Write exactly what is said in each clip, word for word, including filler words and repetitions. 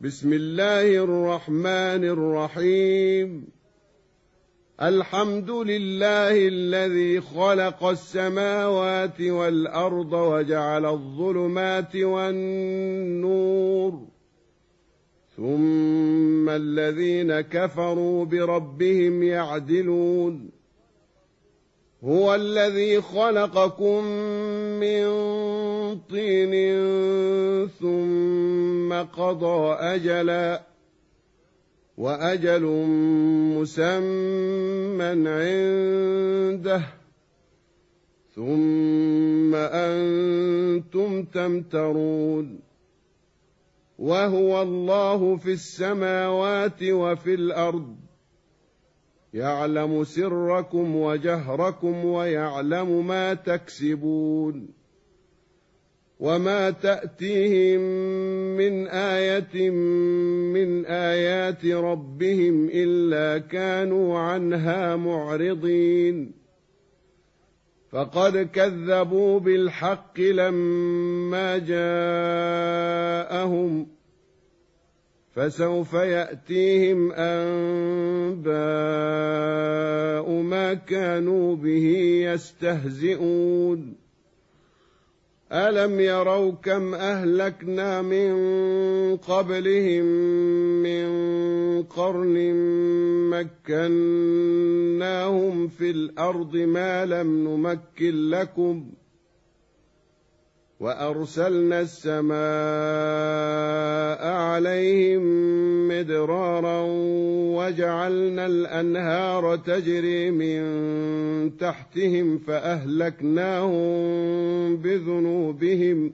بسم الله الرحمن الرحيم. الحمد لله الذي خلق السماوات والأرض وجعل الظلمات والنور، ثم الذين كفروا بربهم يعدلون. هو الذي خلقكم من طين ثم قضى أجلا، وأجل مسمى عنده، ثم أنتم تمترون. وهو الله في السماوات وفي الأرض، يعلم سركم وجهركم ويعلم ما تكسبون. وما تأتيهم من آية من آيات ربهم إلا كانوا عنها معرضين. فقد كذبوا بالحق لما جاءهم، فسوف يأتيهم أنباء ما كانوا به يستهزئون. ألم يروا كم أهلكنا من قبلهم من قرن مكناهم في الأرض ما لم نمكن لكم، وأرسلنا السماء عليهم مدرارا وجعلنا الأنهار تجري من تحتهم فأهلكناهم بذنوبهم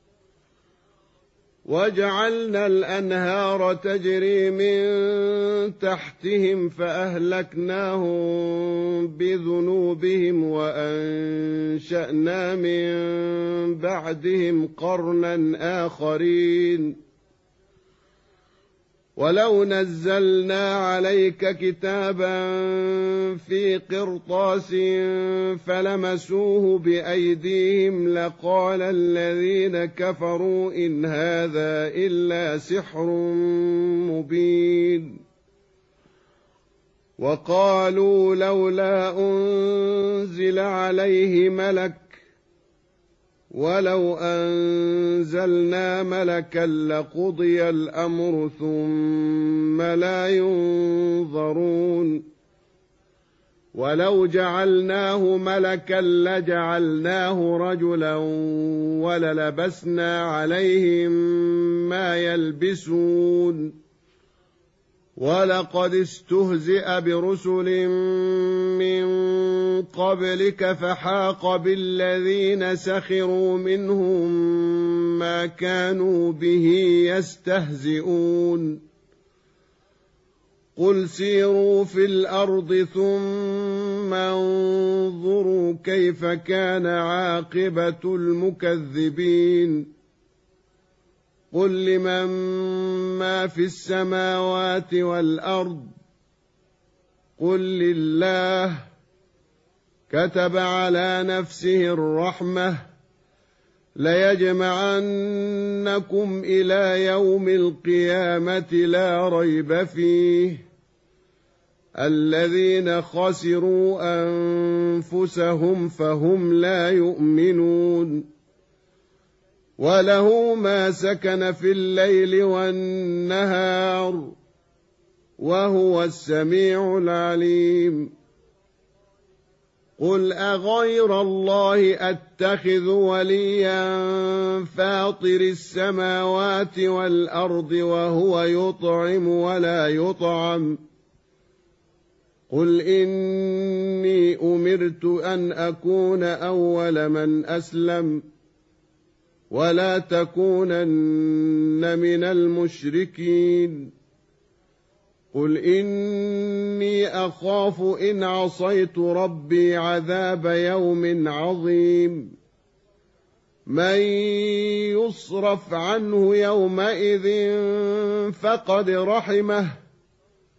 وجعلنا الأنهار تجري من تحتهم فأهلكناهم بذنوبهم وأنشأنا من بعدهم قرنا آخرين. ولو نزلنا عليك كتابا في قرطاس فلمسوه بأيديهم لقال الذين كفروا إن هذا إلا سحر مبين. وقالوا لولا أنزل عليه ملك، ولو أنزلنا ملكا لقضي الأمر ثم لا ينظرون. ولو جعلناه ملكا لجعلناه رجلا وللبسنا عليهم ما يلبسون. ولقد استهزئ برسل من قبلك فحاق بالذين سخروا منهم ما كانوا به يستهزئون. قل سيروا في الأرض ثم انظروا كيف كان عاقبة المكذبين. قل لمن ما في السماوات والأرض، قل لله. كتب على نفسه الرحمة ليجمعنكم إلى يوم القيامة لا ريب فيه. الذين خسروا أنفسهم فهم لا يؤمنون. وله ما سكن في الليل والنهار وهو السميع العليم. قل أغير الله أتخذ وليا فاطر السماوات والأرض وهو يطعم ولا يطعم. قل إني أمرت أن أكون أول من أسلم ولا تكونن من المشركين. قل إني أخاف إن عصيت ربي عذاب يوم عظيم. من يصرف عنه يومئذ فقد رحمه،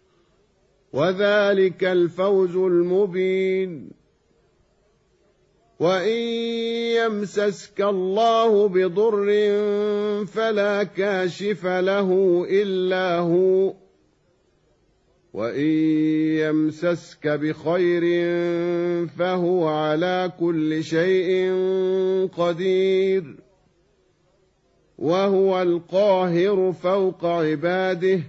وذلك الفوز المبين. وإن يمسسك الله بضر فلا كاشف له إلا هو، وإن يمسسك بخير فهو على كل شيء قدير، وهو القاهر فوق عباده،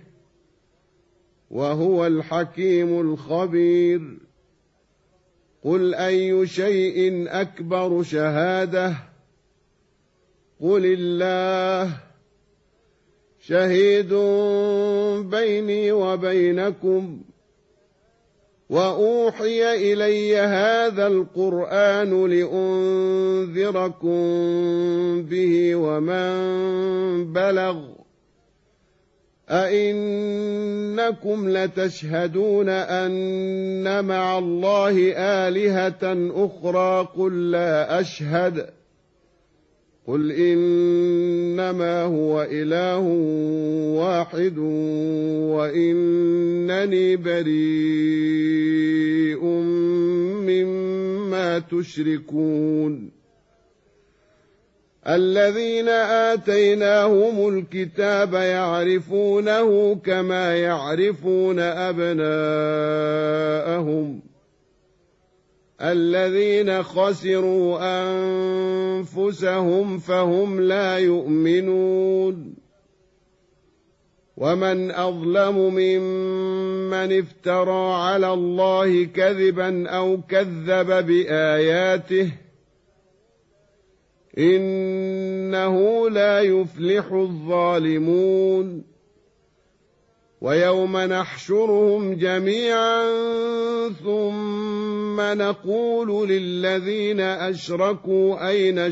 وهو الحكيم الخبير. قل أي شيء أكبر شهادة؟ قل الله شهيد بيني وبينكم. وأوحي إلي هذا القرآن لأنذركم به ومن بلغ. أئنكم لتشهدون أن مع الله آلهة أخرى؟ قل لا أشهد. قل إنما هو إله واحد وإنني بريء مما تشركون. الذين آتيناهم الكتاب يعرفونه كما يعرفون أبناءهم، الذين خسروا أنفسهم فهم لا يؤمنون. ومن أظلم ممن افترى على الله كذبا أو كذب بآياته، إنه لا يفلح الظالمون. ويوم نحشرهم جميعا ثم نقول للذين أشركوا أين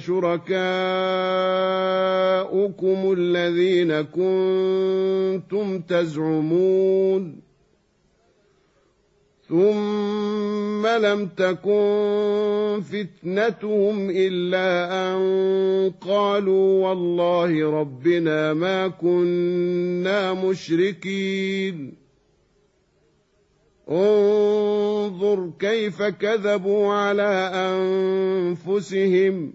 شركاؤكم الذين كنتم تزعمون؟ ثم لم تكن فتنتهم إلا أن قالوا والله ربنا ما كنا مشركين. انظر كيف كذبوا على أنفسهم،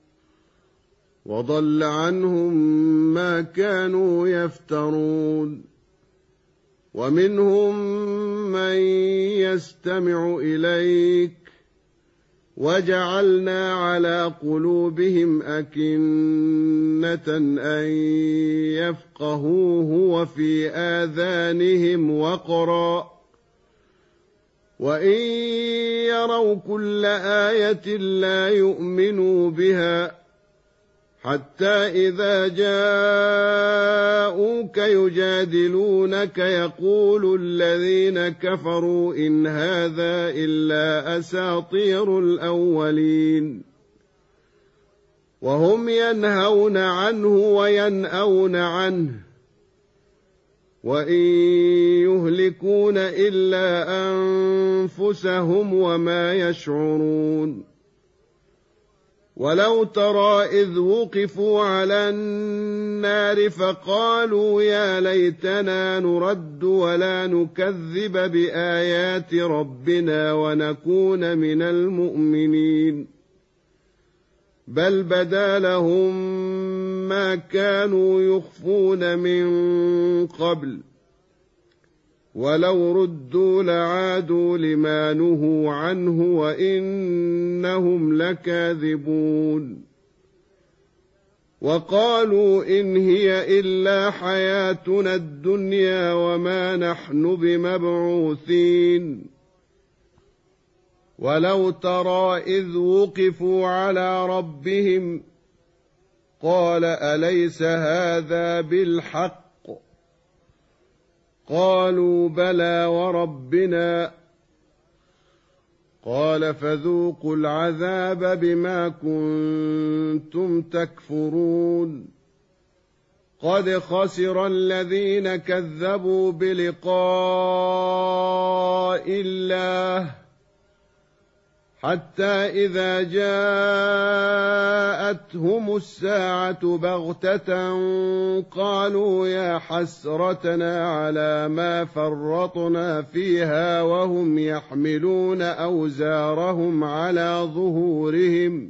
وضل عنهم ما كانوا يفترون. ومنهم من يستمع إليك وجعلنا على قلوبهم أكنة أن يفقهوه وفي آذانهم وقرا، وإن يروا كل آية لا يؤمنوا بها، حتى إذا جاءوك يجادلونك يقول الذين كفروا إن هذا إلا أساطير الأولين، وهم ينهون عنه وينأون عنه، وإن يهلكون إلا أنفسهم وما يشعرون. ولو ترى إذ وقفوا على النار فقالوا يا ليتنا نرد ولا نكذب بآيات ربنا ونكون من المؤمنين، بل بدا لهم ما كانوا يخفون من قبل، ولو ردوا لعادوا لما نهوا عنه وإنهم لكاذبون. وقالوا إن هي إلا حياتنا الدنيا وما نحن بمبعوثين. ولو ترى إذ وقفوا على ربهم قال أليس هذا بالحق؟ قالوا بلى وربنا. قال فذوقوا العذاب بما كنتم تكفرون. قد خسر الذين كذبوا بلقاء الله حتى إذا جاءتهم الساعة بغتة قالوا يا حسرتنا على ما فرطنا فيها وهم يحملون أوزارهم على ظهورهم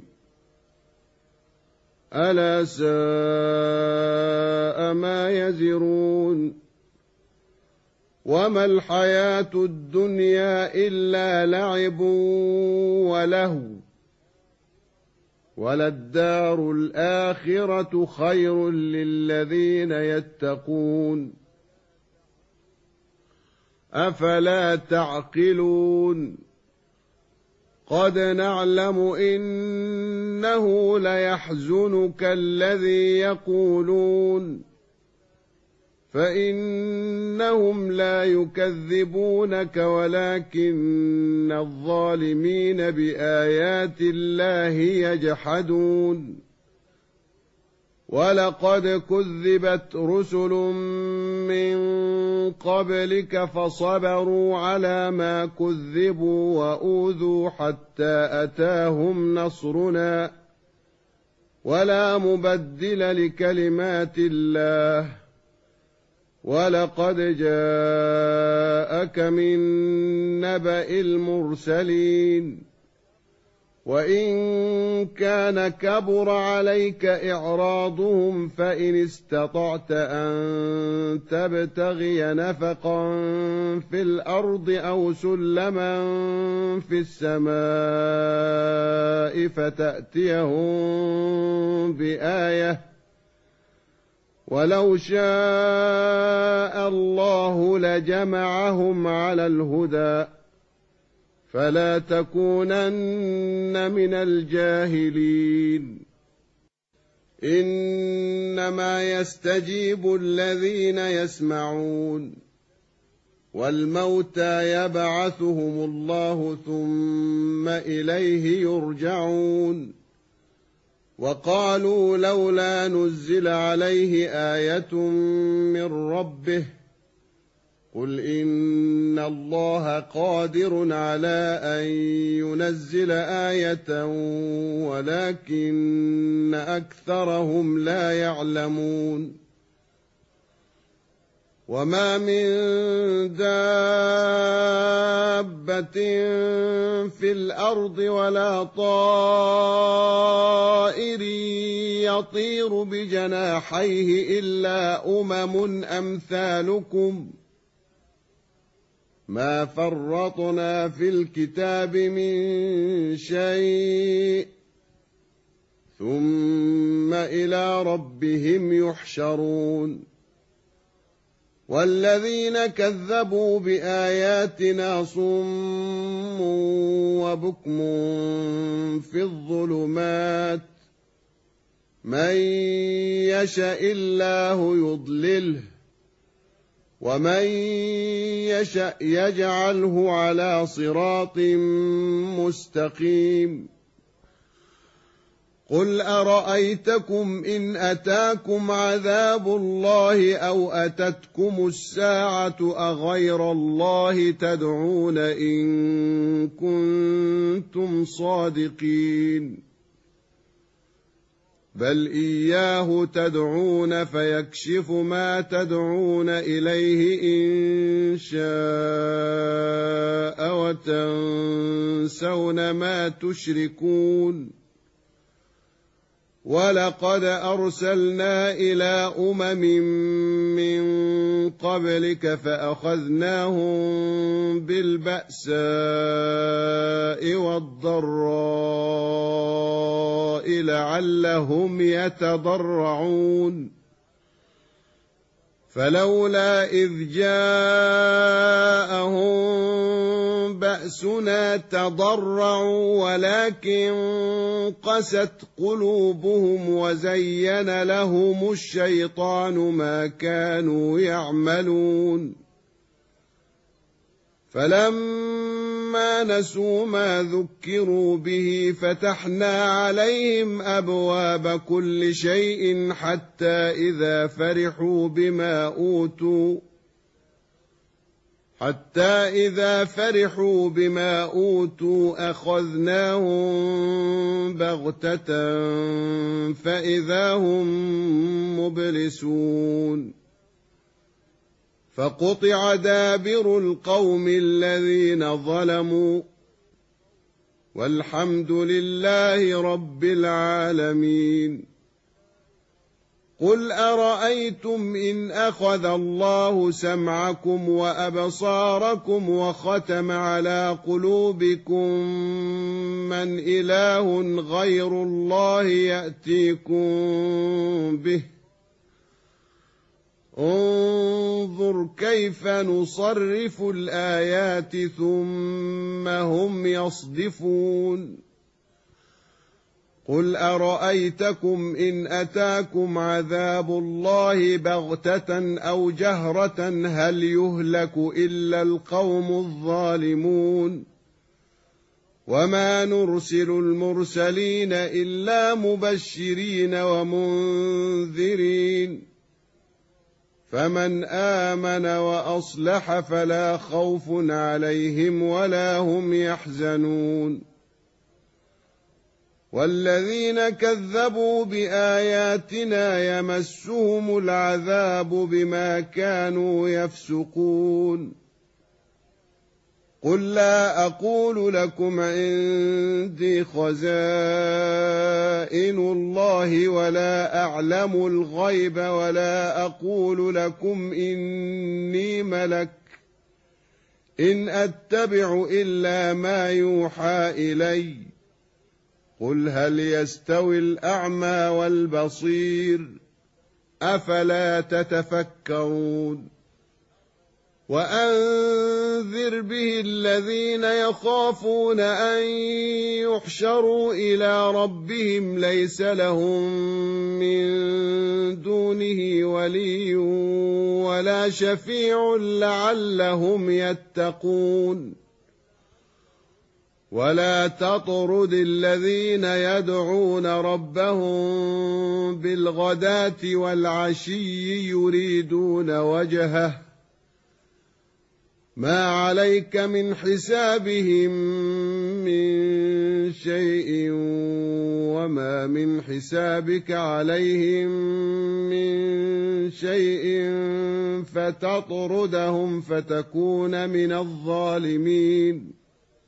ألا ساء ما يزرون وما الحياة الدنيا إلا لعب ولهو وللدار الآخرة خير للذين يتقون أفلا تعقلون قد نعلم إنه ليحزنك الذي يقولون فإنهم لا يكذبونك ولكن الظالمين بآيات الله يجحدون ولقد كذبت رسل من قبلك فصبروا على ما كذبوا وأوذوا حتى أتاهم نصرنا ولا مبدل لكلمات الله ولقد جاءك من نبأ المرسلين وإن كان كبر عليك إعراضهم فإن استطعت أن تبتغي نفقا في الأرض أو سلما في السماء فتأتيهم بآية ولو شاء الله لجمعهم على الهدى فلا تكونن من الجاهلين إنما يستجيب الذين يسمعون والموتى يبعثهم الله ثم إليه يرجعون وقالوا لولا نزل عليه آية من ربه قل إن الله قادر على أن ينزل آية ولكن أكثرهم لا يعلمون وما من دابة في الأرض ولا طائر يطير بجناحيه إلا أمم أمثالكم ما فرطنا في الكتاب من شيء ثم إلى ربهم يحشرون والذين كذبوا بآياتنا صم وبكم في الظلمات من يشاء الله يضلله ومن يشأ يجعله على صراط مستقيم قل أرأيتكم إن أتاكم عذاب الله أو أتتكم الساعة أغير الله تدعون إن كنتم صادقين بل إياه تدعون فيكشف ما تدعون إليه إن شاء وتنسون ما تشركون ولقد أرسلنا إلى أمم من قبلك فأخذناهم بالبأساء والضراء لعلهم يتضرعون فلولا إذ جاءهم بأسنا تضرعوا ولكن قست قلوبهم وزين لهم الشيطان ما كانوا يعملون فلما نسوا ما ذكروا به فتحنا عليهم أبواب كل شيء حتى إذا فرحوا بما أوتوا حتى إذا فرحوا بما أوتوا أخذناهم بغتة فإذا هم مبلسون فقطع دابر القوم الذين ظلموا والحمد لله رب العالمين. قل أرأيتم إن أخذ الله سمعكم وأبصاركم وختم على قلوبكم من إله غير الله يأتيكم به انظر كيف نصرف الآيات ثم هم يصدفون. قل أرأيتكم إن أتاكم عذاب الله بغتة أو جهرة هل يهلك إلا القوم الظالمون وما نرسل المرسلين إلا مبشرين ومنذرين فمن آمن وأصلح فلا خوف عليهم ولا هم يحزنون. والذين كذبوا بآياتنا يمسهم العذاب بما كانوا يفسقون. قل لا أقول لكم عندي خزائن الله ولا أعلم الغيب ولا أقول لكم إني ملك إن أتبع إلا ما يوحى إلي قل هل يستوي الأعمى والبصير أفلا تتفكرون. وأنذر به الذين يخافون أن يحشروا إلى ربهم ليس لهم من دونه ولي ولا شفيع لعلهم يتقون. ولا تطرد الذين يدعون ربهم بالغداة والعشي يريدون وجهه ما عليك من حسابهم من شيء وما من حسابك عليهم من شيء فتطردهم فتكون من الظالمين.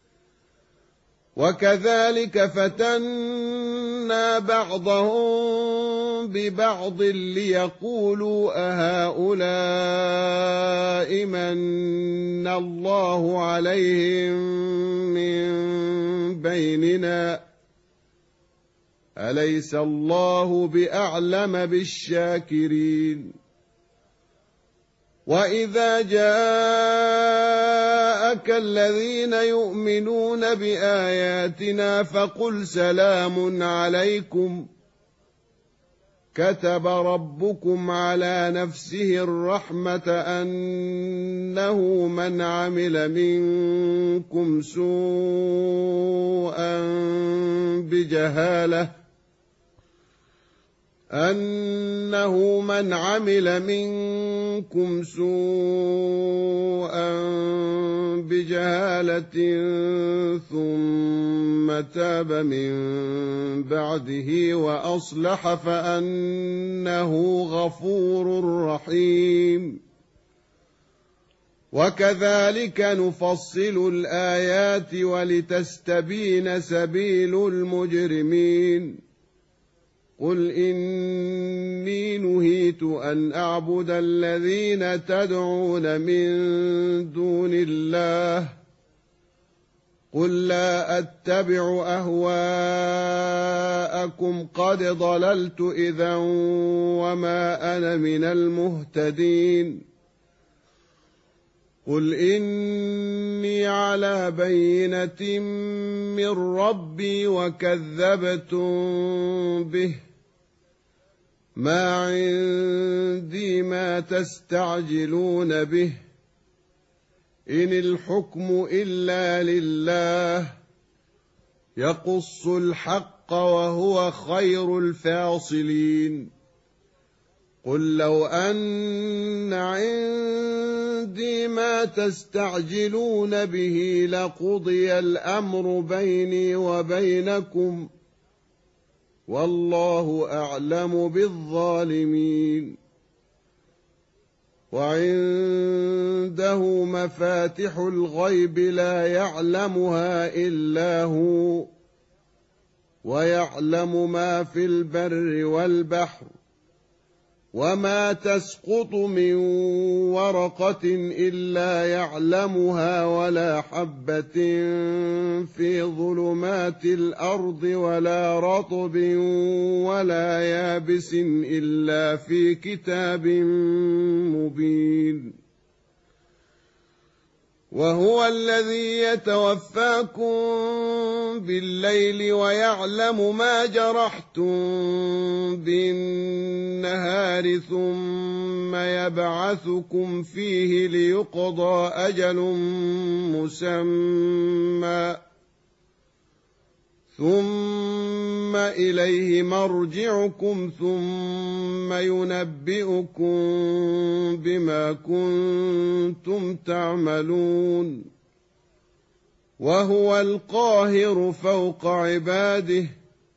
وكذلك فتنا بعضهم ببعض ليقولوا أهؤلاء من الله عليهم من بيننا أليس الله بأعلم بالشاكرين. وإذا جاءك الذين يؤمنون بآياتنا فقل سلام عليكم كتب ربكم على نفسه الرحمة أنه من عمل منكم سوءا بجهالة أنه من عمل منكم سوءا بجهالة ثم تاب من بعده وأصلح فأنه غفور رحيم. وكذلك نفصل الآيات ولتستبين سبيل المجرمين. قل إني نهيت أن أعبد الذين تدعون من دون الله قل لا أتبع أهواءكم قد ضللت إذا وما أنا من المهتدين. قل إني على بينة من ربي وكذبتم به ما عندي ما تستعجلون به إن الحكم إلا لله يقص الحق وهو خير الفاصلين. قل لو أن عندي فيما تستعجلون به لقضي الأمر بيني وبينكم والله أعلم بالظالمين. وعنده مفاتح الغيب لا يعلمها إلا هو ويعلم ما في البر والبحر وما تسقط من ورقة إلا يعلمها ولا حبة في ظلمات الأرض ولا رطب ولا يابس إلا في كتاب مبين. وهو الذي يتوفاكم بالليل ويعلم ما جرحتم بالنهار ثم يبعثكم فيه ليقضى أجل مسمى ثم إليه مرجعكم ثم ينبئكم بما كنتم تعملون. وهو القاهر فوق عباده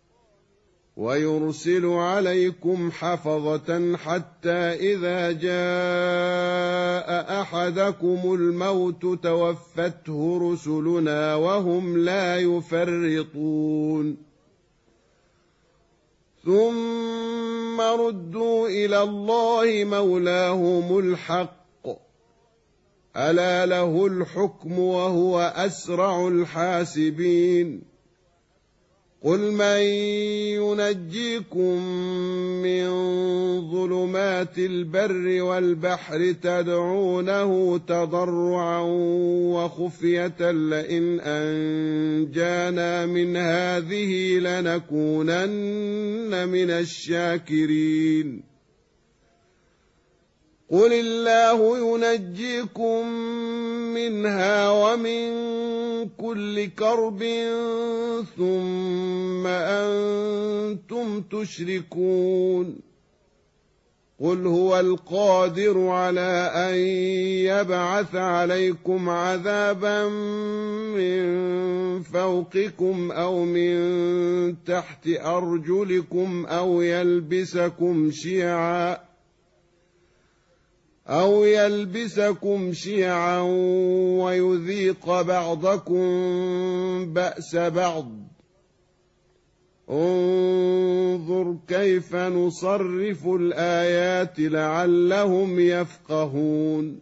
ويرسل عليكم حفظة حتى إذا جاء أحدكم الموت توفته رسلنا وهم لا يفرطون ثم ردوا إلى الله مولاهم الحق ألا له الحكم وهو أسرع الحاسبين. قل من ينجيكم من ظلمات البر والبحر تدعونه تضرعا وخفية لئن أنجانا من هذه لنكونن من الشاكرين. قل الله ينجيكم منها ومن كل كرب ثم أنتم تشركون. قل هو القادر على أن يبعث عليكم عذابا من فوقكم أو من تحت أرجلكم أو يلبسكم شيعا أو يلبسكم شيعا ويذيق بعضكم بأس بعض. انظر كيف نصرف الآيات لعلهم يفقهون.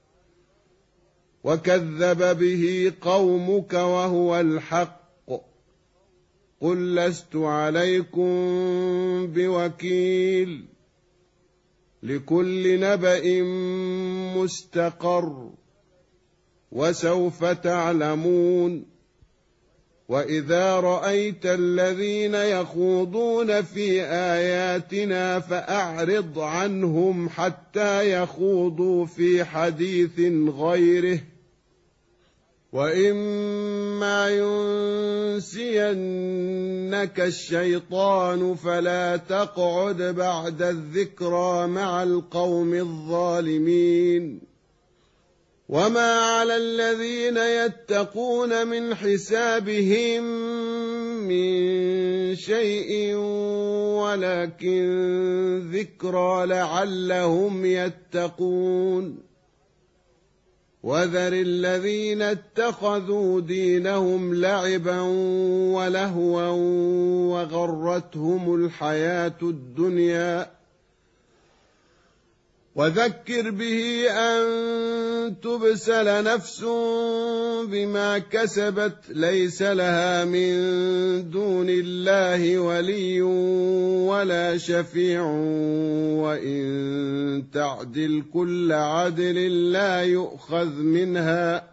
وكذب به قومك وهو الحق قل لست عليكم بوكيل لكل نبأ مستقر وسوف تعلمون. وإذا رأيت الذين يخوضون في آياتنا فأعرض عنهم حتى يخوضوا في حديث غيره وإما ينسينك الشيطان فلا تقعد بعد الذكرى مع القوم الظالمين. وما على الذين يتقون من حسابهم من شيء ولكن ذكرى لعلهم يتقون. وذر الذين اتخذوا دينهم لعبا ولهوا وغرتهم الحياة الدنيا وذكر به أن تبسل نفس بما كسبت ليس لها من دون الله ولي ولا شفيع وإن تعدل كل عدل لا يؤخذ منها.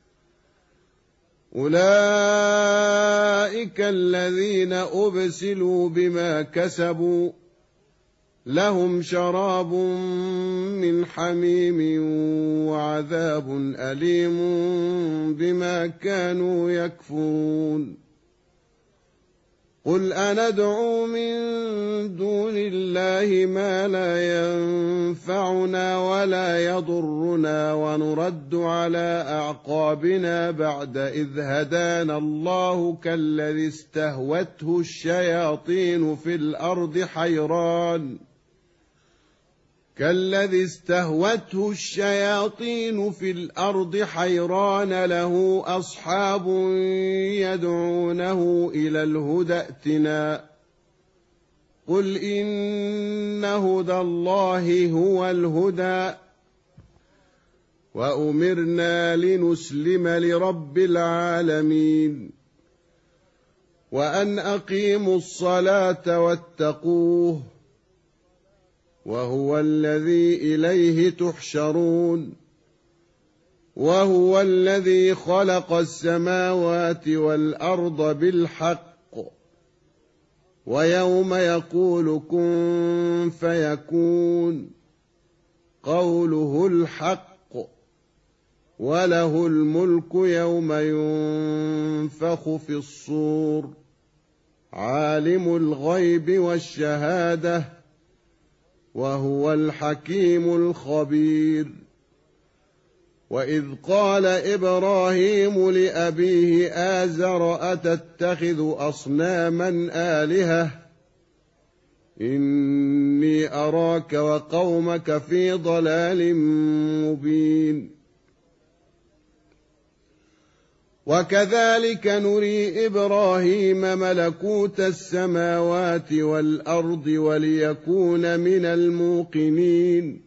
أولئك الذين أبسلوا بما كسبوا لهم شراب من حميم وعذاب أليم بما كانوا يكفرون. قل أندعو من دون الله ما لا ينفعنا ولا يضرنا ونرد على أعقابنا بعد إذ هدانا الله كالذي استهوته الشياطين في الأرض حيران كالذي استهوته الشياطين في الأرض حيران له أصحاب يدعونه إلى الهدى ائتنا قل إن هدى الله هو الهدى وأمرنا لنسلم لرب العالمين وأن أقيموا الصلاة واتقوه وهو الذي إليه تحشرون وهو الذي خلق السماوات والأرض بالحق ويوم يقول كن فيكون قوله الحق وله الملك يوم ينفخ في الصور عالم الغيب والشهادة وهو الحكيم الخبير وإذ قال إبراهيم لأبيه آزر أتتخذ أصناما آلهة إني أراك وقومك في ضلال مبين وكذلك نري إبراهيم ملكوت السماوات والأرض وليكون من الموقنين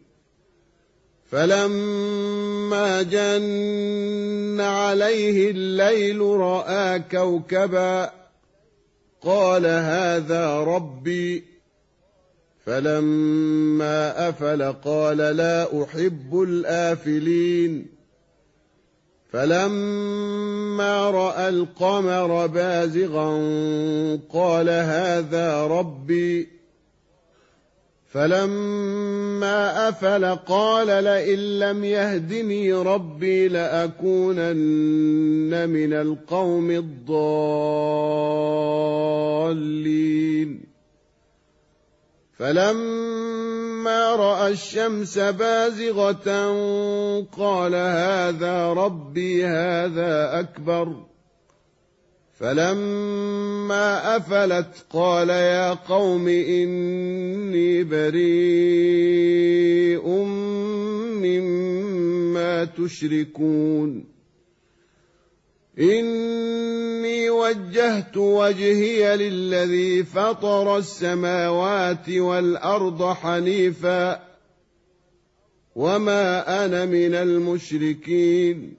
فلما جن عليه الليل رأى كوكبا قال هذا ربي فلما أفل قال لا أحب الآفلين فلما رأى القمر بازغا قال هذا ربي فلما أفل قال لئن لم يهدني ربي لأكونن من القوم الضالين فلما رأى الشمس بازغة قال هذا ربي هذا أكبر فلما أفلت قال يا قوم إني بريء مما تشركون إني وجهت وجهي للذي فطر السماوات والأرض حنيفا وما أنا من المشركين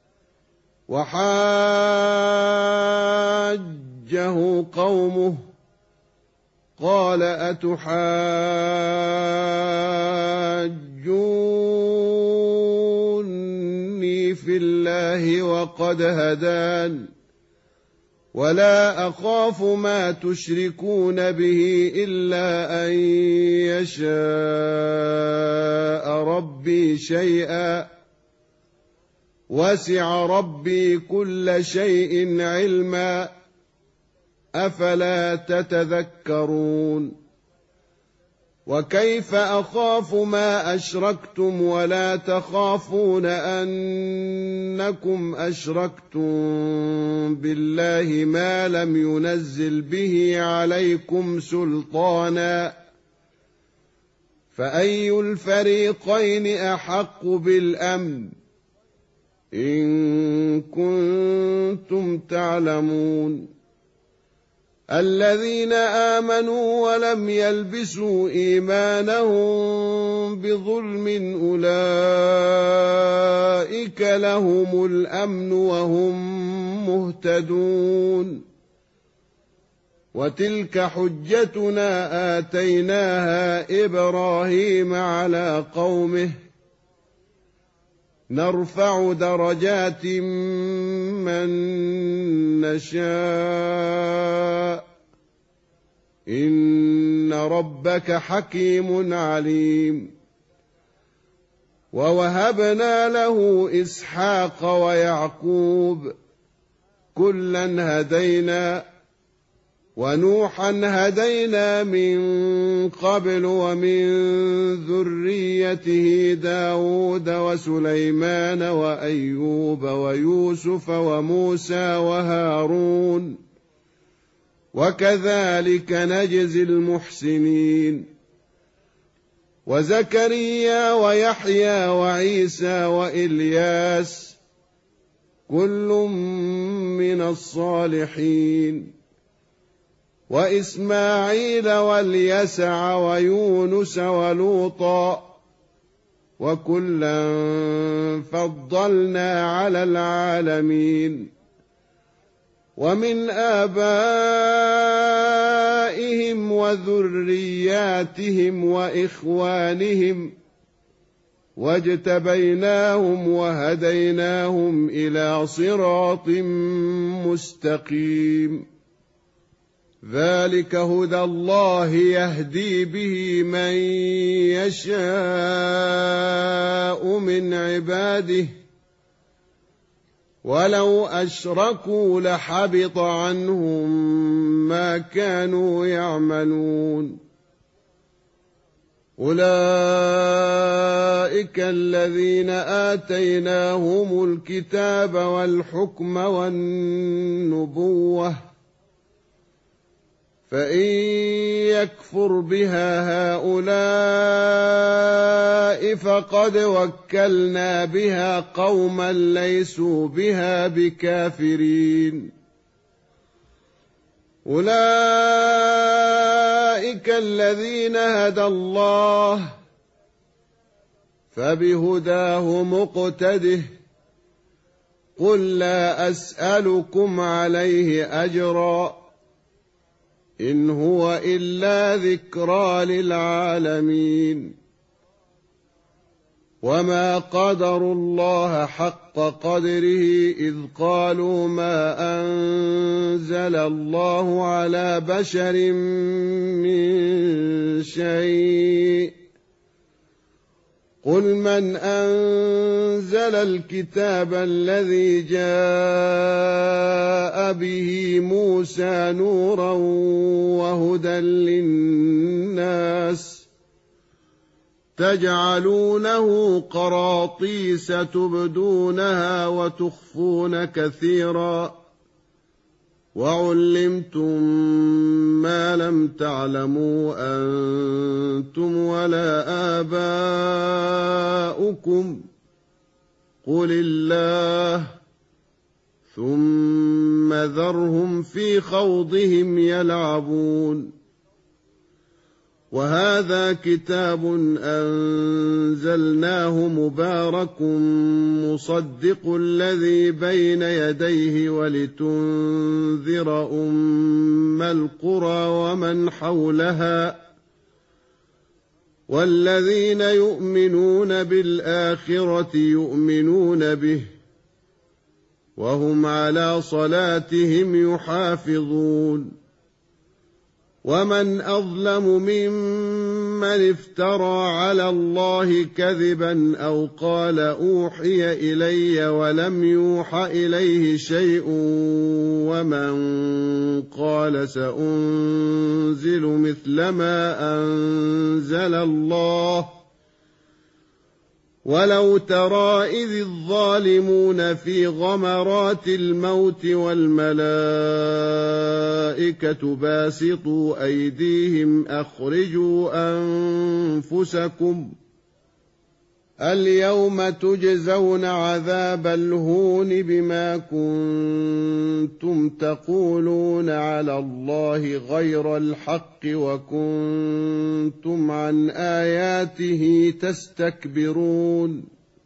وحاجه قومه قال أتحاجوني في الله وقد هدان ولا أخاف ما تشركون به إلا أن يشاء ربي شيئا وسع ربي كل شيء علما أفلا تتذكرون وكيف أخاف ما أشركتم ولا تخافون أنكم أشركتم بالله ما لم ينزل به عليكم سلطانا فأي الفريقين أحق بالأمن إن كنتم تعلمون الذين آمنوا ولم يلبسوا إيمانهم بظلم أولئك لهم الأمن وهم مهتدون وتلك حجتنا آتيناها إبراهيم على قومه نرفع درجات من نشاء إن ربك حكيم عليم ووهبنا له إسحاق ويعقوب كلا هدينا ونوحا هدينا من قبل ومن ذريته داود وسليمان وأيوب ويوسف وموسى وهارون وكذلك نجزي المحسنين وزكريا ويحيى وعيسى وإلياس كل من الصالحين وإسماعيل واليسع ويونس ولوطا وكلا فضلنا على العالمين ومن آبائهم وذرياتهم وإخوانهم واجتبيناهم وهديناهم إلى صراط مستقيم ذلك هدى الله يهدي به من يشاء من عباده ولو أشركوا لحبط عنهم ما كانوا يعملون أولئك الذين آتيناهم الكتاب والحكم والنبوة فإن يكفر بها هؤلاء فقد وكلنا بها قوما ليسوا بها بكافرين أولئك الذين هدى الله فبهداه مقتده قل لا أسألكم عليه أجرا إن هو إلا ذكرى للعالمين وما قدروا الله حق قدره إذ قالوا ما أنزل الله على بشر من شيء قل من أنزل الكتاب الذي جاء به موسى نورا وهدى للناس تجعلونه قراطيس تبدونها وتخفون كثيرا وعلمتم ما لم تعلموا أنتم ولا آباؤكم قل الله ثم ذرهم في خوضهم يلعبون وهذا كتاب أنزلناه مبارك مصدق الذي بين يديه ولتنذر أم القرى ومن حولها والذين يؤمنون بالآخرة يؤمنون به وهم على صلاتهم يحافظون ومن أظلم ممن افترى على الله كذبا أو قال أوحي إلي ولم يوح إليه شيء ومن قال سأنزل مثل ما أنزل الله ولو ترى إذ الظالمون في غمرات الموت والملائكة باسطوا أيديهم أخرجوا أنفسكم اليوم تجزون عذاب الهون بما كنتم تقولون على الله غير الحق وكنتم عن آياته تستكبرون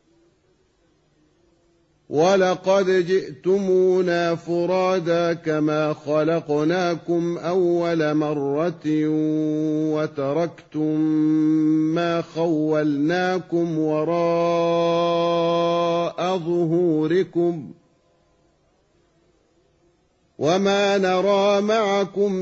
ولقد جئتمونا فرادا كما خلقناكم أول مرة وتركتم ما خولناكم وراء ظهوركم وما نرى معكم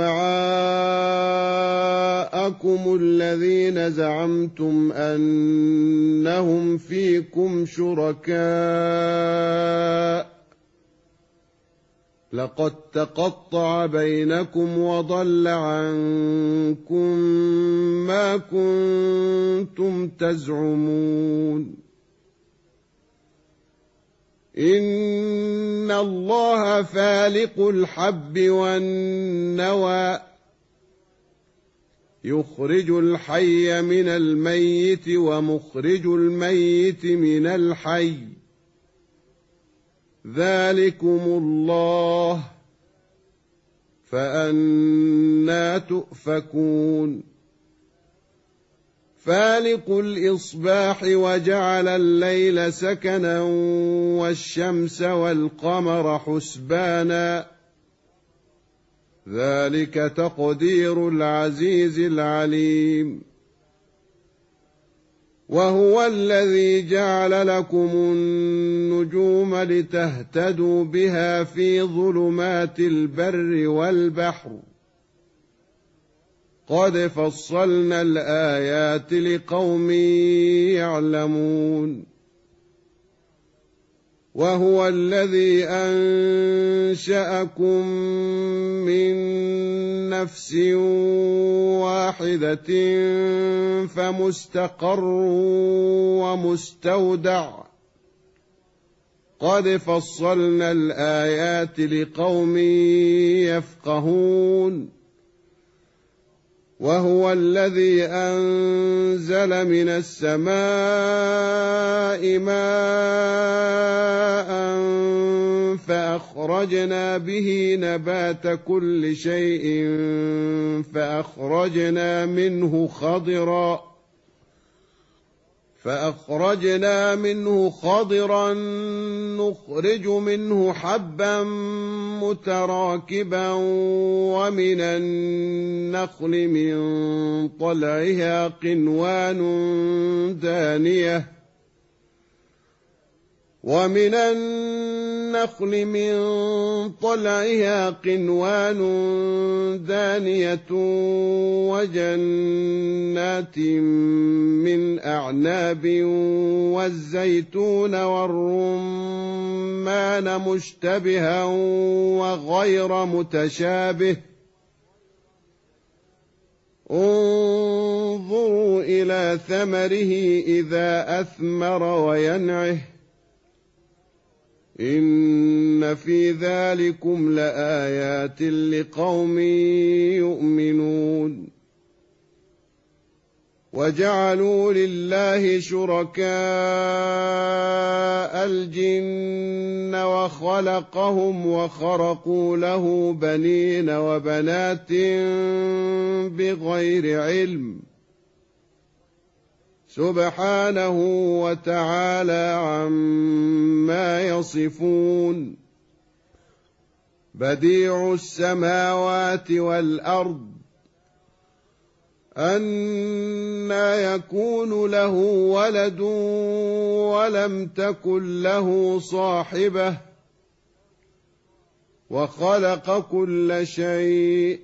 شفعاءكم الذين زعمتم أنهم فيكم شركاء لقد تقطع بينكم وضل عنكم ما كنتم تزعمون إن الله فالق الحب والنوى يخرج الحي من الميت ومخرج الميت من الحي ذلكم الله فأنى تؤفكون فالق الإصباح وجعل الليل سكنا والشمس والقمر حسبانا ذلك تقدير العزيز العليم وهو الذي جعل لكم النجوم لتهتدوا بها في ظلمات البر والبحر قد فصلنا الآيات لقوم يعلمون وهو الذي أنشأكم من نفس واحدة فمستقر ومستودع قد فصلنا الآيات لقوم يفقهون وهو الذي أنزل من السماء ماء فأخرجنا به نبات كل شيء فأخرجنا منه خضرا فأخرجنا منه خضرا نخرج منه حبا متراكبا ومن النخل من طلعها قنوان دانية ومن النخل من طلعها قنوان دانية وجنات من أعناب والزيتون والرمان مشتبها وغير متشابه انظروا إلى ثمره إذا أثمر وينعه إن في ذلكم لآيات لقوم يؤمنون وجعلوا لله شركاء الجن وخلقهم وخرقوا له بنين وبنات بغير علم سبحانه وتعالى عما يصفون بديع السماوات والأرض أنى يكون له ولد ولم تكن له صاحبة وخلق كل شيء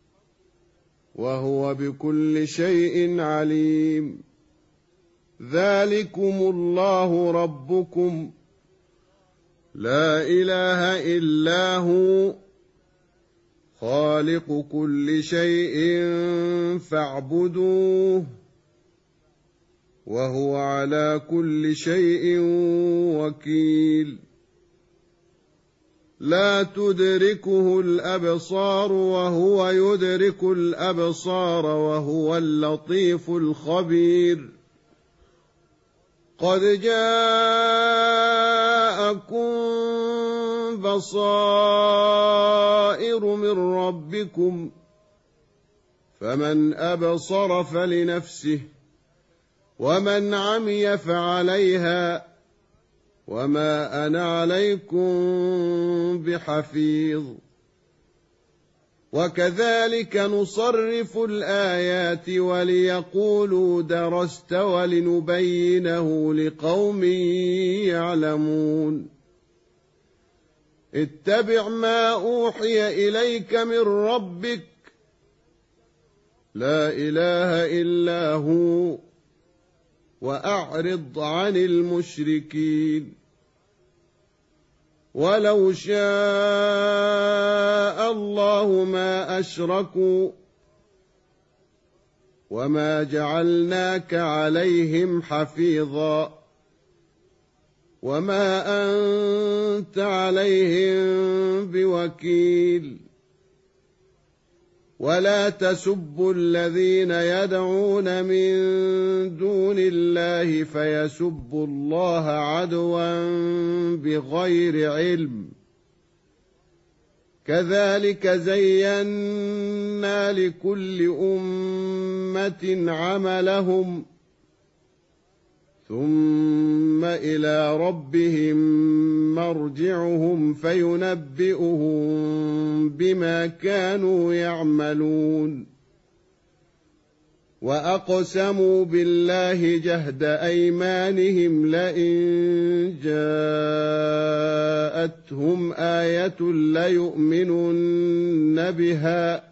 وهو بكل شيء عليم ذلكم الله ربكم لا إله إلا هو خالق كل شيء فاعبدوه وهو على كل شيء وكيل لا تدركه الأبصار وهو يدرك الأبصار وهو اللطيف الخبير قد جاءكم بصائر من ربكم فمن أبصر فلنفسه ومن عمي فعليها وما أنا عليكم بحفيظ وكذلك نصرف الآيات وليقولوا درست ولنبينه لقوم يعلمون اتبع ما أوحي إليك من ربك لا إله إلا هو وأعرض عن المشركين ولو شاء الله ما أشركوا وما جعلناك عليهم حفيظا وما أنت عليهم بوكيل ولا تسبوا الذين يدعون من دون الله فيسبوا الله عدوا بغير علم كذلك زينا لكل أمة عملهم ثم إلى ربهم مرجعهم فينبئهم بما كانوا يعملون وأقسموا بالله جهد أيمانهم لئن جاءتهم آية ليؤمنن بها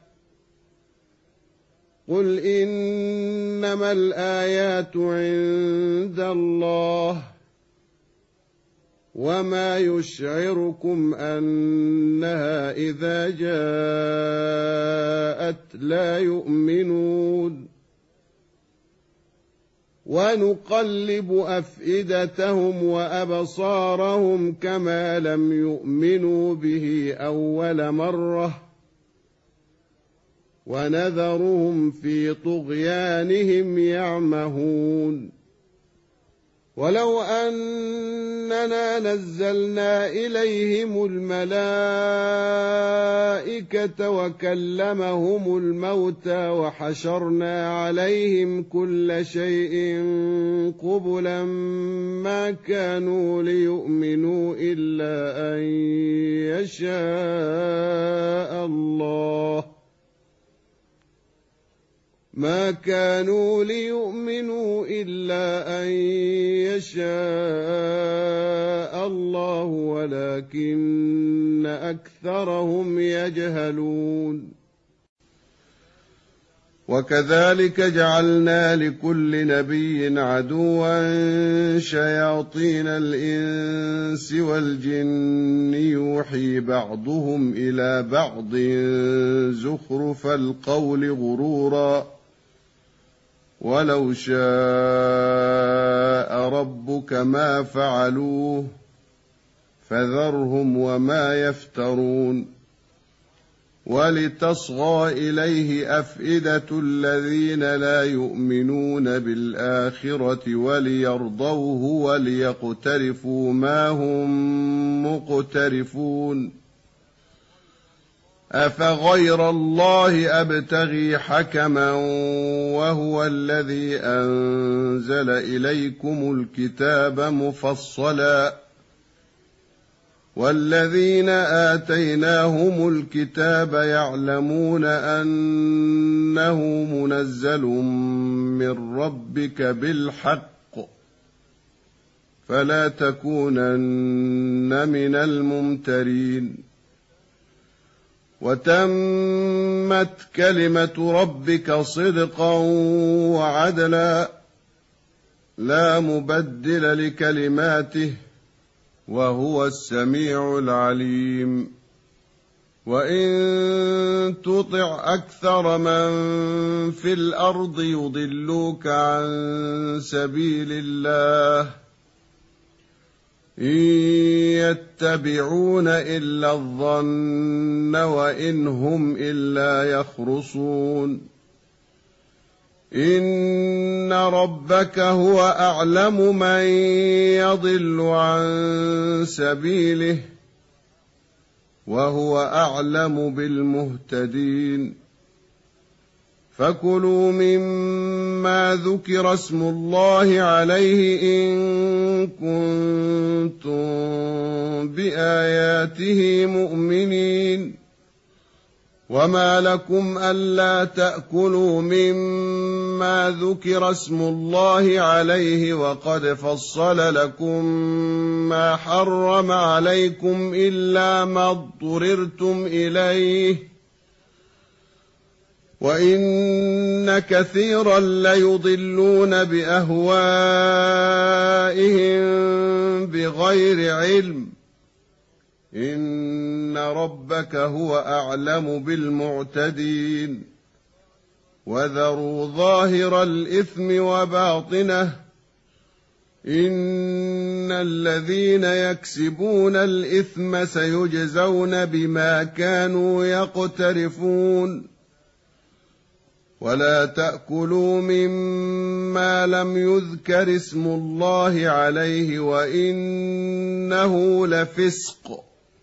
قل إنما الآيات عند الله وما يشعركم أنها إذا جاءت لا يؤمنون ونقلب أفئدتهم وأبصارهم كما لم يؤمنوا به أول مرة ونذرهم في طغيانهم يعمهون ولو أننا نزلنا إليهم الملائكة وكلمهم الموتى وحشرنا عليهم كل شيء قبلا ما كانوا ليؤمنوا إلا أن يشاء الله ما كانوا ليؤمنوا إلا أن يشاء الله ولكن أكثرهم يجهلون وكذلك جعلنا لكل نبي عدوا شياطين الإنس والجن يوحي بعضهم إلى بعض زخرف القول غرورا ولو شاء ربك ما فعلوه فذرهم وما يفترون ولتصغى إليه أفئدة الذين لا يؤمنون بالآخرة وليرضوه وليقترفوا ما هم مقترفون أفغير الله أبتغي حكما وهو الذي أنزل إليكم الكتاب مفصلا والذين آتيناهم الكتاب يعلمون أنه منزل من ربك بالحق فلا تكونن من الممترين وتمت كلمة ربك صدقا وعدلا لا مبدل لكلماته وهو السميع العليم وإن تطع أكثر من في الأرض يضلوك عن سبيل الله إن يتبعون إلا الظن وإن هم إلا يخرصون إن ربك هو أعلم من يضل عن سبيله وهو أعلم بالمهتدين فكلوا مما ذكر اسم الله عليه إن كنتم بآياته مؤمنين وما لكم ألا تأكلوا مما ذكر اسم الله عليه وقد فصل لكم ما حرم عليكم إلا ما اضطررتم إليه وإن كثيرا ليضلون بأهوائهم بغير علم إن ربك هو أعلم بالمعتدين وذروا ظاهر الإثم وباطنه إن الذين يكسبون الإثم سيجزون بما كانوا يقترفون ولا تأكلوا مما لم يذكر اسم الله عليه وإنه لفسق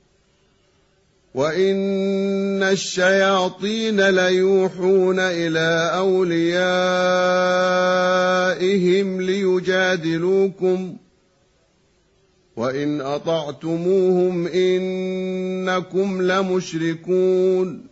وإن الشياطين ليوحون إلى أوليائهم ليجادلوكم وإن أطعتموهم إنكم لمشركون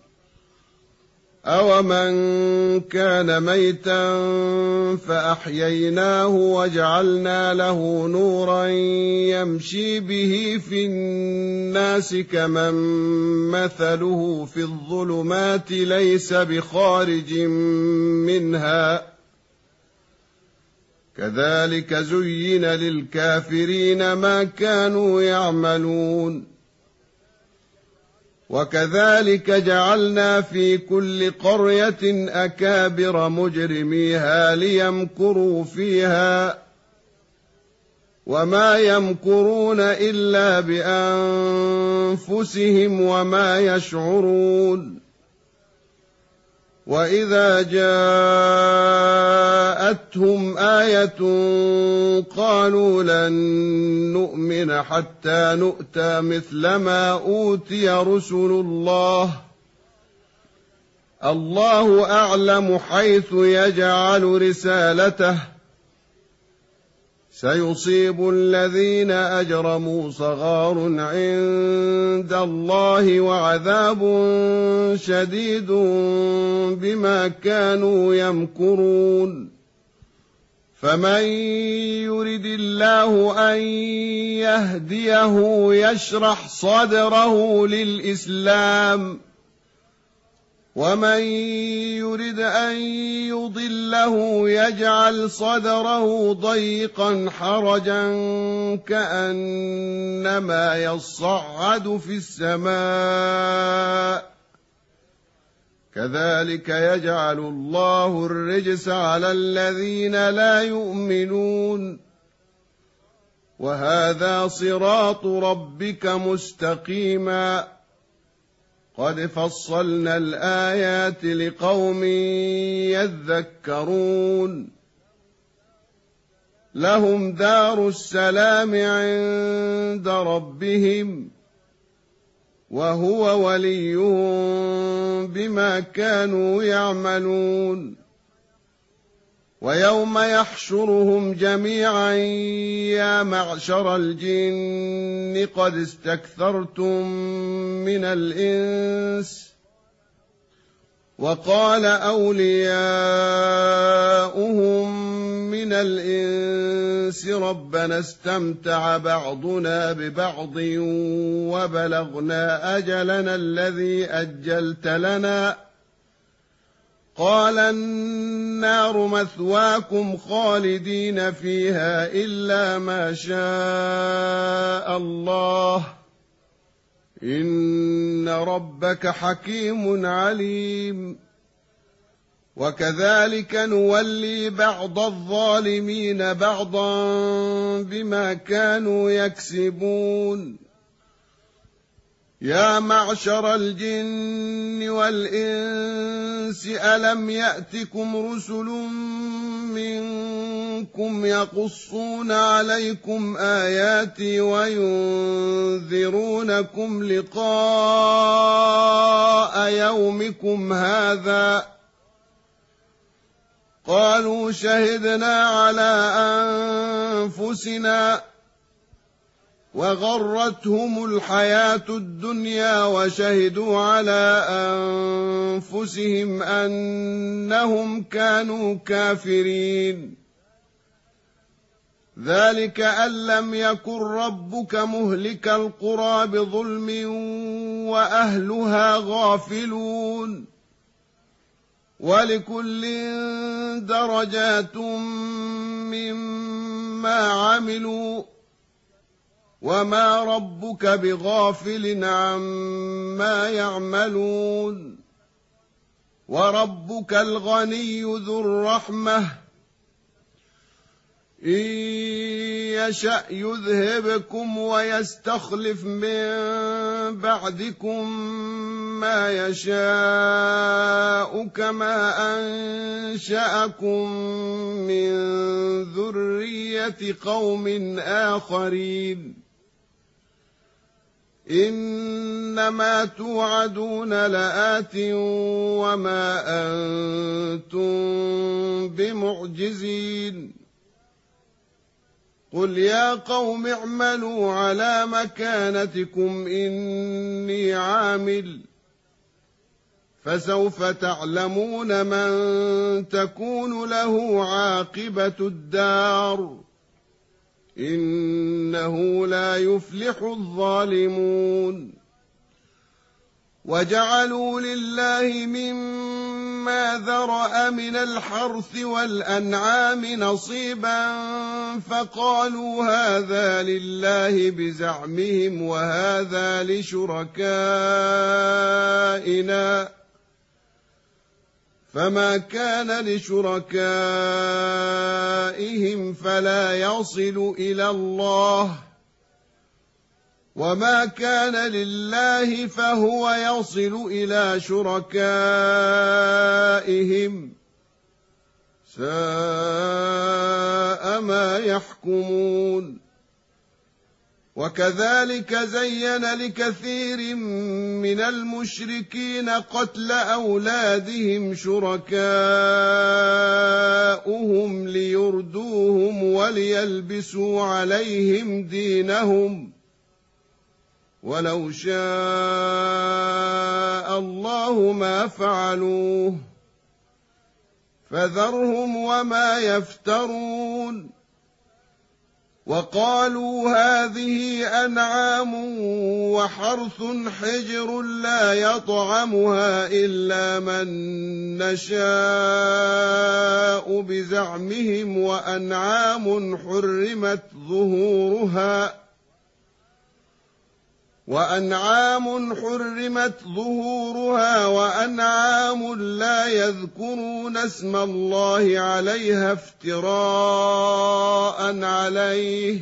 أومن كان ميتا فأحييناه وجعلنا له نورا يمشي به في الناس كمن مثله في الظلمات ليس بخارج منها كذلك زين للكافرين ما كانوا يعملون وكذلك جعلنا في كل قرية أكابر مجرميها ليمكروا فيها وما يمكرون إلا بأنفسهم وما يشعرون وإذا جاءتهم آية قالوا لن نؤمن حتى نؤتى مثل ما أوتي رسل الله الله أعلم حيث يجعل رسالته سيصيب الذين أجرموا صغار عند الله وعذاب شديد بما كانوا يمكرون فمن يرد الله أن يهديه يشرح صدره للإسلام ومن يرد أن يضله يجعل صدره ضيقا حرجا كأنما يصعد في السماء كذلك يجعل الله الرجس على الذين لا يؤمنون وهذا صراط ربك مستقيما قد فصلنا الآيات لقوم يذكرون لهم دار السلام عند ربهم وهو وليهم بما كانوا يعملون ويوم يحشرهم جميعا يا معشر الجن قد استكثرتم من الإنس وقال أولياؤهم من الإنس ربنا استمتع بعضنا ببعض وبلغنا أجلنا الذي أجلت لنا قال النار مثواكم خالدين فيها إلا ما شاء الله إن ربك حكيم عليم وكذلك نولي بعض الظالمين بعضا بما كانوا يكسبون يا معشر الجن والإنس ألم يأتكم رسل منكم يقصون عليكم آياتي وينذرونكم لقاء يومكم هذا قالوا شهدنا على أنفسنا وغرتهم الحياة الدنيا وشهدوا على أنفسهم أنهم كانوا كافرين ذلك أن لم يكن ربك مهلك القرى بظلم وأهلها غافلون ولكل درجات مما عملوا وما ربك بغافل عما يعملون وربك الغني ذو الرحمة إن يشأ يذهبكم ويستخلف من بعدكم ما يشاء كما أنشأكم من ذرية قوم آخرين إنما توعدون لآت وما أنتم بمعجزين قل يا قوم اعملوا على مكانتكم إني عامل فسوف تعلمون من تكون له عاقبة الدار إنه لا يفلح الظالمون وجعلوا لله مما ذرأ من الحرث والأنعام نصيبا فقالوا هذا لله بزعمهم وهذا لشركائنا فما كان لشركائهم فلا يصل إلى الله وما كان لله فهو يصل إلى شركائهم ساء ما يحكمون وكذلك زين لكثير من المشركين قتل أولادهم شركاؤهم ليردوهم وليلبسوا عليهم دينهم ولو شاء الله ما فعلوه فذرهم وما يفترون وقالوا هذه أنعام وحرث حجر لا يطعمها إلا من نشاء بزعمهم وأنعام حرمت ظهورها وأنعام حرمت ظهورها وأنعام لا يذكرون اسم الله عليها افتراء عليه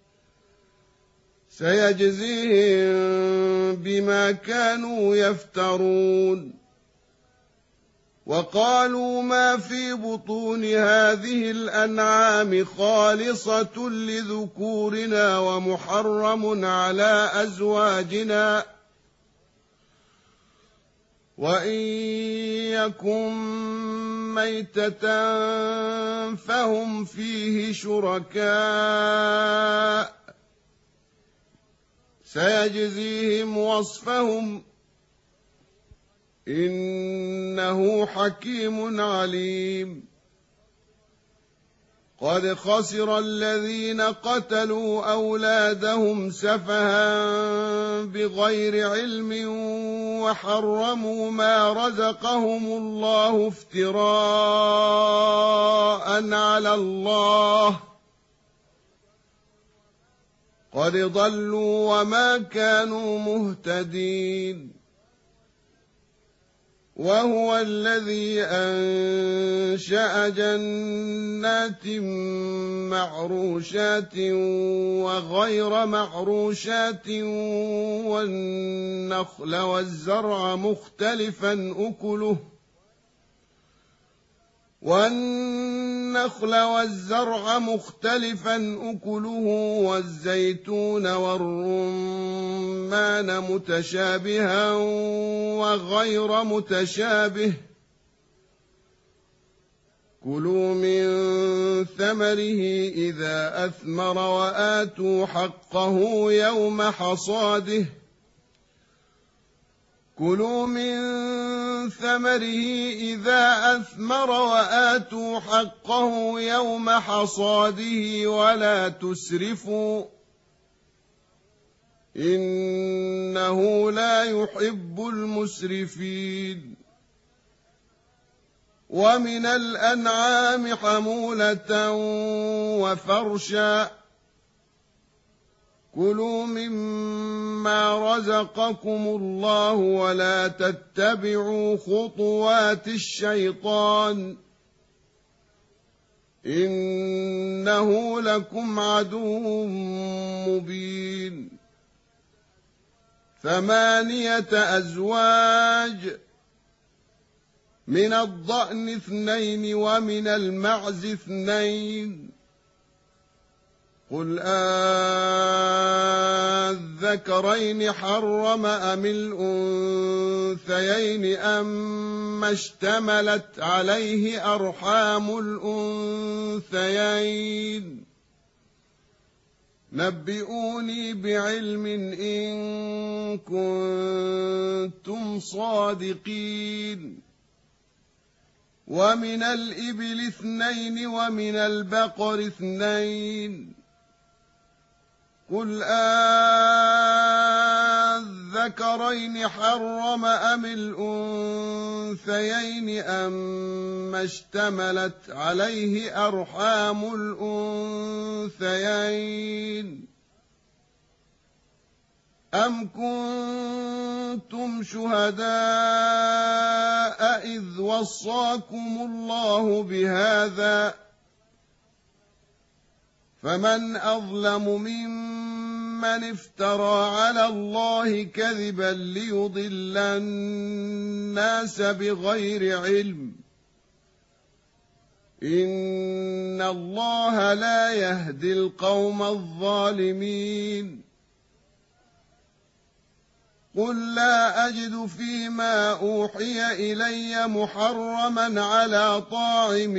سيجزيهم بما كانوا يفترون وقالوا ما في بطون هذه الأنعام خالصة لذكورنا ومحرم على أزواجنا وإن يكن ميتة فهم فيه شركاء سيجزيهم وصفهم إنه حكيم عليم قد خسر الذين قتلوا أولادهم سفها بغير علم وحرموا ما رزقهم الله افتراء على الله قد ضلوا وما كانوا مهتدين وهو الذي أنشأ جنات معروشات وغير معروشات والنخل والزرع مختلفا أكله والنخل والزرع مختلفا أكله والزيتون والرمان متشابها وغير متشابه كلوا من ثمره إذا أثمر وآتوا حقه يوم حصاده كلوا من ثمره إذا أثمر وآتوا حقه يوم حصاده ولا تسرفوا إنه لا يحب المسرفين ومن الأنعام حمولة وفرشا كلوا مما رزقكم الله ولا تتبعوا خطوات الشيطان إنه لكم عدو مبين ثمانية أزواج من الضأن اثنين ومن المعز اثنين قل أذكرين حرم أم الأنثيين أما اشتملت عليه أرحام الأنثيين نبئوني بعلم إن كنتم صادقين ومن الإبل اثنين ومن البقر اثنين قل أذكرين حرم أم الأنثيين أما اشتملت عليه أرحام الأنثيين أم كنتم شهداء إذ وصاكم الله بهذا فمن أظلم ممن افترى على الله كذبا ليضل الناس بغير علم إن الله لا يهدي القوم الظالمين قل لا أجد فيما أوحي إلي محرما على طاعم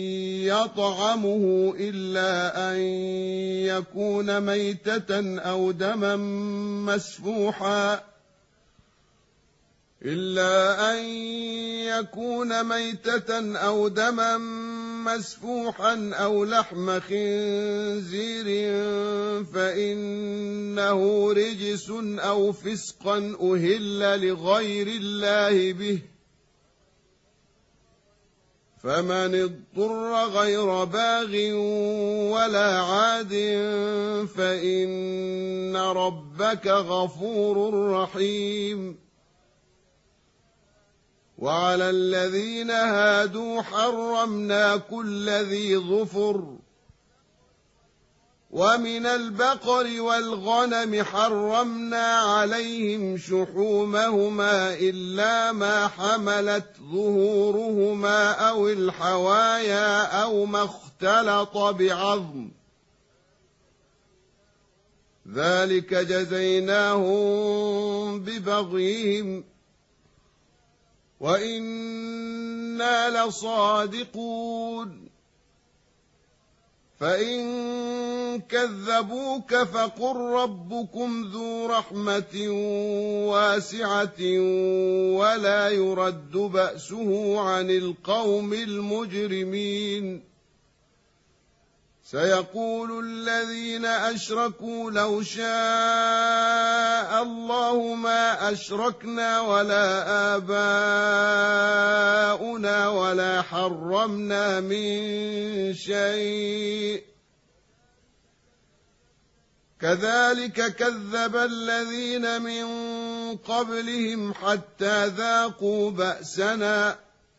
يطعمه إلا أن يكون ميتة أو دما مسفوحا إلا أن يكون ميتة أو دما مسفوحا أو لحم خنزير فإنه رجس أو فسقا أهل لغير الله به فمن اضطر غير باغ ولا عاد فإن ربك غفور رحيم وعلى الذين هادوا حرمنا كل ذي ظفر ومن البقر والغنم حرمنا عليهم شحومهما إلا ما حملت ظهورهما أو الحوايا أو ما اختلط بعظم ذلك جزيناهم ببغيهم وإنا لصادقون فإن كذبوك فقل ربكم ذو رحمة واسعة ولا يرد بأسه عن القوم المجرمين سيقول الذين أشركوا لو شاء الله ما أشركنا ولا آباؤنا ولا حرمنا من شيء كذلك كذب الذين من قبلهم حتى ذاقوا بأسنا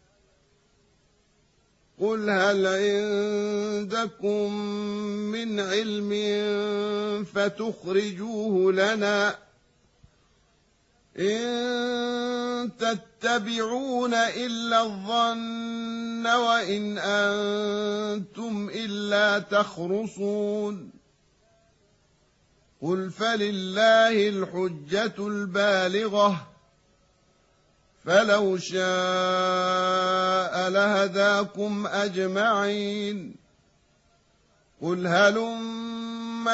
قل هل عندكم من علم فتخرجوه لنا إن تتبعون إلا الظن وإن أنتم إلا تخرصون قل فلله الحجة البالغة فلو شاء لهداكم أجمعين قل هلم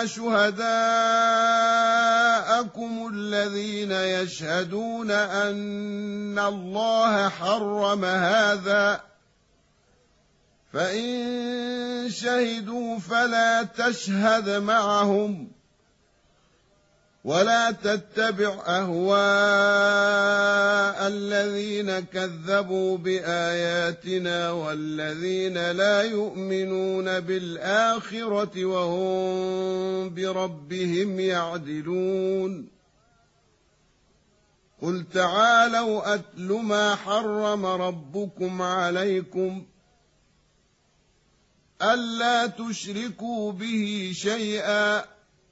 شهداءكم الذين يشهدون أن الله حرم هذا فإن شهدوا فلا تشهد معهم ولا تتبع أهواء الذين كذبوا بآياتنا والذين لا يؤمنون بالآخرة وهم بربهم يعدلون قل تعالوا أتل ما حرم ربكم عليكم ألا تشركوا به شيئا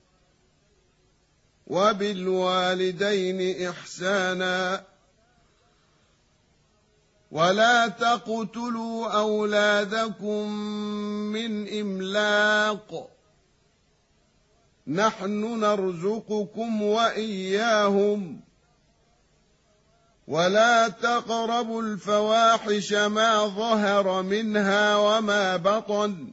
وبالوالدين إحسانا ولا تقتلوا أولادكم من إملاق نحن نرزقكم وإياهم ولا تقربوا الفواحش ما ظهر منها وما بطن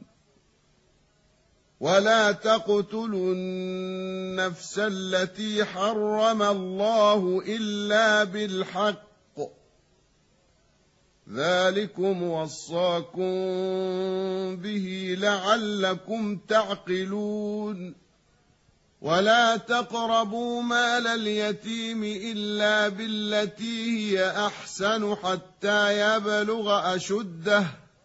ولا تقتلوا النفس التي حرم الله إلا بالحق ذلكم وصاكم به لعلكم تعقلون ولا تقربوا مال اليتيم إلا بالتي هي أحسن حتى يبلغ أشده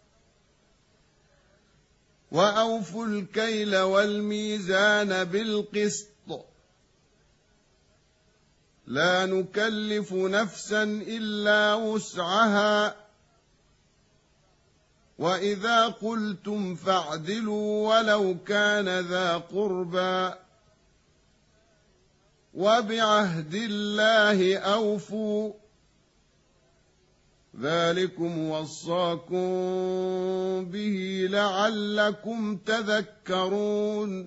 وأوفوا الكيل والميزان بالقسط لا نكلف نفسا إلا وسعها وإذا قلتم فاعدلوا ولو كان ذا قربى وبعهد الله أوفوا ذلكم وصاكم به لعلكم تذكرون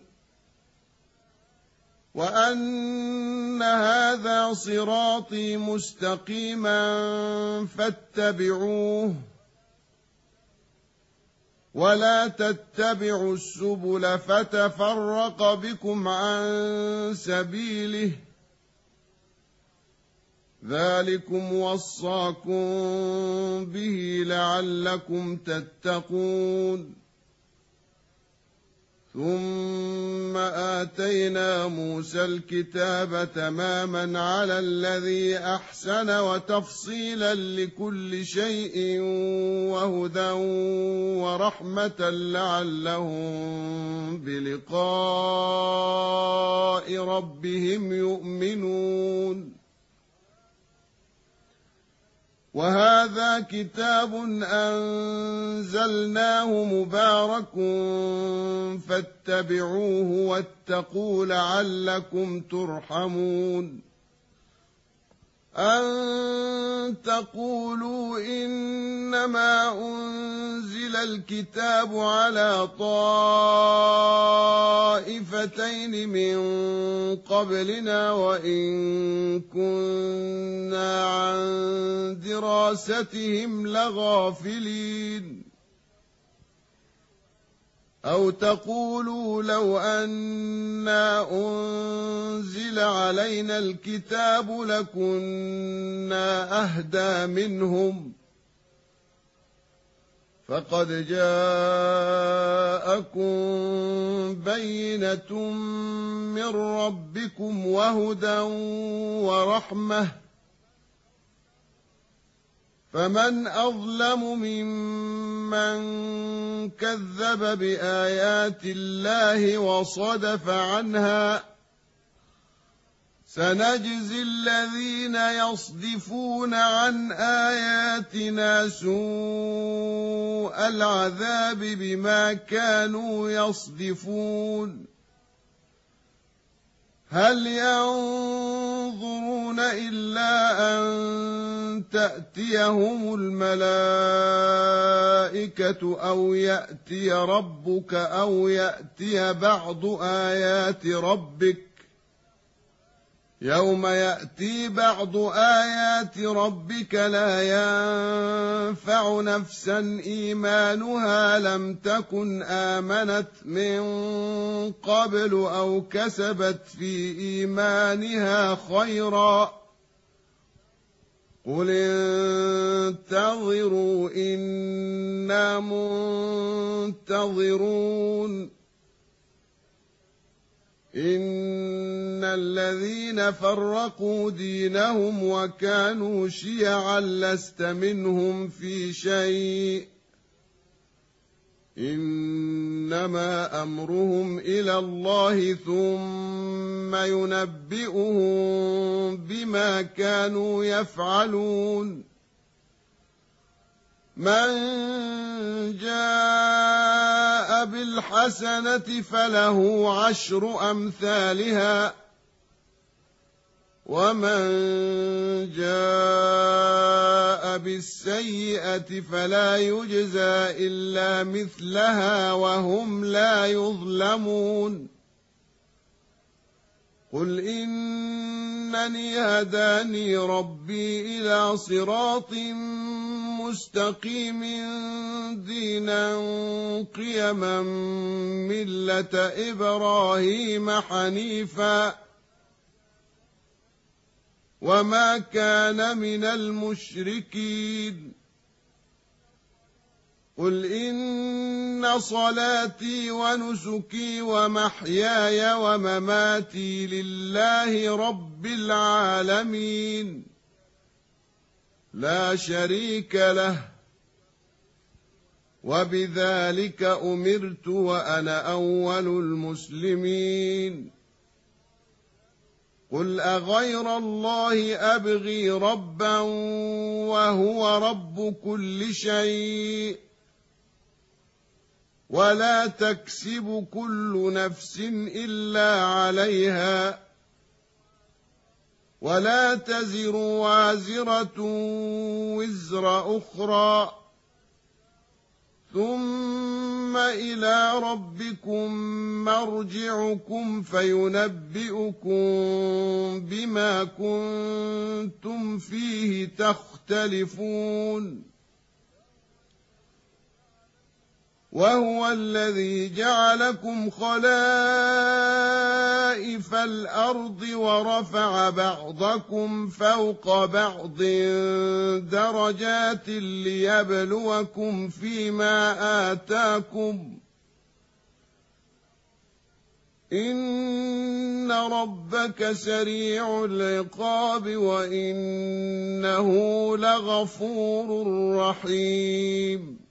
وأن هذا صراطي مستقيما فاتبعوه ولا تتبعوا السبل فتفرق بكم عن سبيله ذلكم وصاكم به لعلكم تتقون ثم آتينا موسى الكتاب تماما على الذي أحسن وتفصيلا لكل شيء وهدى ورحمة لعلهم بلقاء ربهم يؤمنون وهذا كتاب أنزلناه مبارك فاتبعوه واتقوا لعلكم ترحمون أن تقولوا إنما أنزل الكتاب على طائفتين من قبلنا وإن كنا عن دراستهم لغافلين أو تقولوا لو أنا أنزل علينا الكتاب لكنا أهدى منهم فقد جاءكم بينة من ربكم وهدى ورحمة فمن أظلم ممن كذب بآيات الله وصدف عنها سنجزي الذين يصدفون عن آياتنا سوء العذاب بما كانوا يصدفون هل ينظرون إلا أن تأتيهم الملائكة أو يأتي ربك أو يأتي بعض آيات ربك يوم يأتي بعض آيات ربك لا ينفع نفسا إيمانها لم تكن آمنت من قبل أو كسبت في إيمانها خيرا قل انتظروا إنا منتظرون إن الذين فرقوا دينهم وكانوا شيعا لست منهم في شيء إنما أمرهم إلى الله ثم ينبئهم بما كانوا يفعلون من جاء بالحسنة فله عشر أمثالها ومن جاء بالسيئة فلا يجزى إلا مثلها وهم لا يظلمون قل إنني هداني ربي إلى صراط مستقيم دينا قيما ملة إبراهيم حنيفا وما كان من المشركين قل إن صلاتي ونسكي ومحياي ومماتي لله رب العالمين لا شريك له وبذلك أمرت وأنا أول المسلمين قل أغير الله أبغي ربا وهو رب كل شيء ولا تكسب كل نفس إلا عليها ولا تزر وازرة وزر أخرى ثم إلى ربكم مرجعكم فينبئكم بما كنتم فيه تختلفون وهو الذي جعلكم خلائف الأرض ورفع بعضكم فوق بعض درجات ليبلوكم فيما آتاكم إن ربك سريع العقاب وإنه لغفور رحيم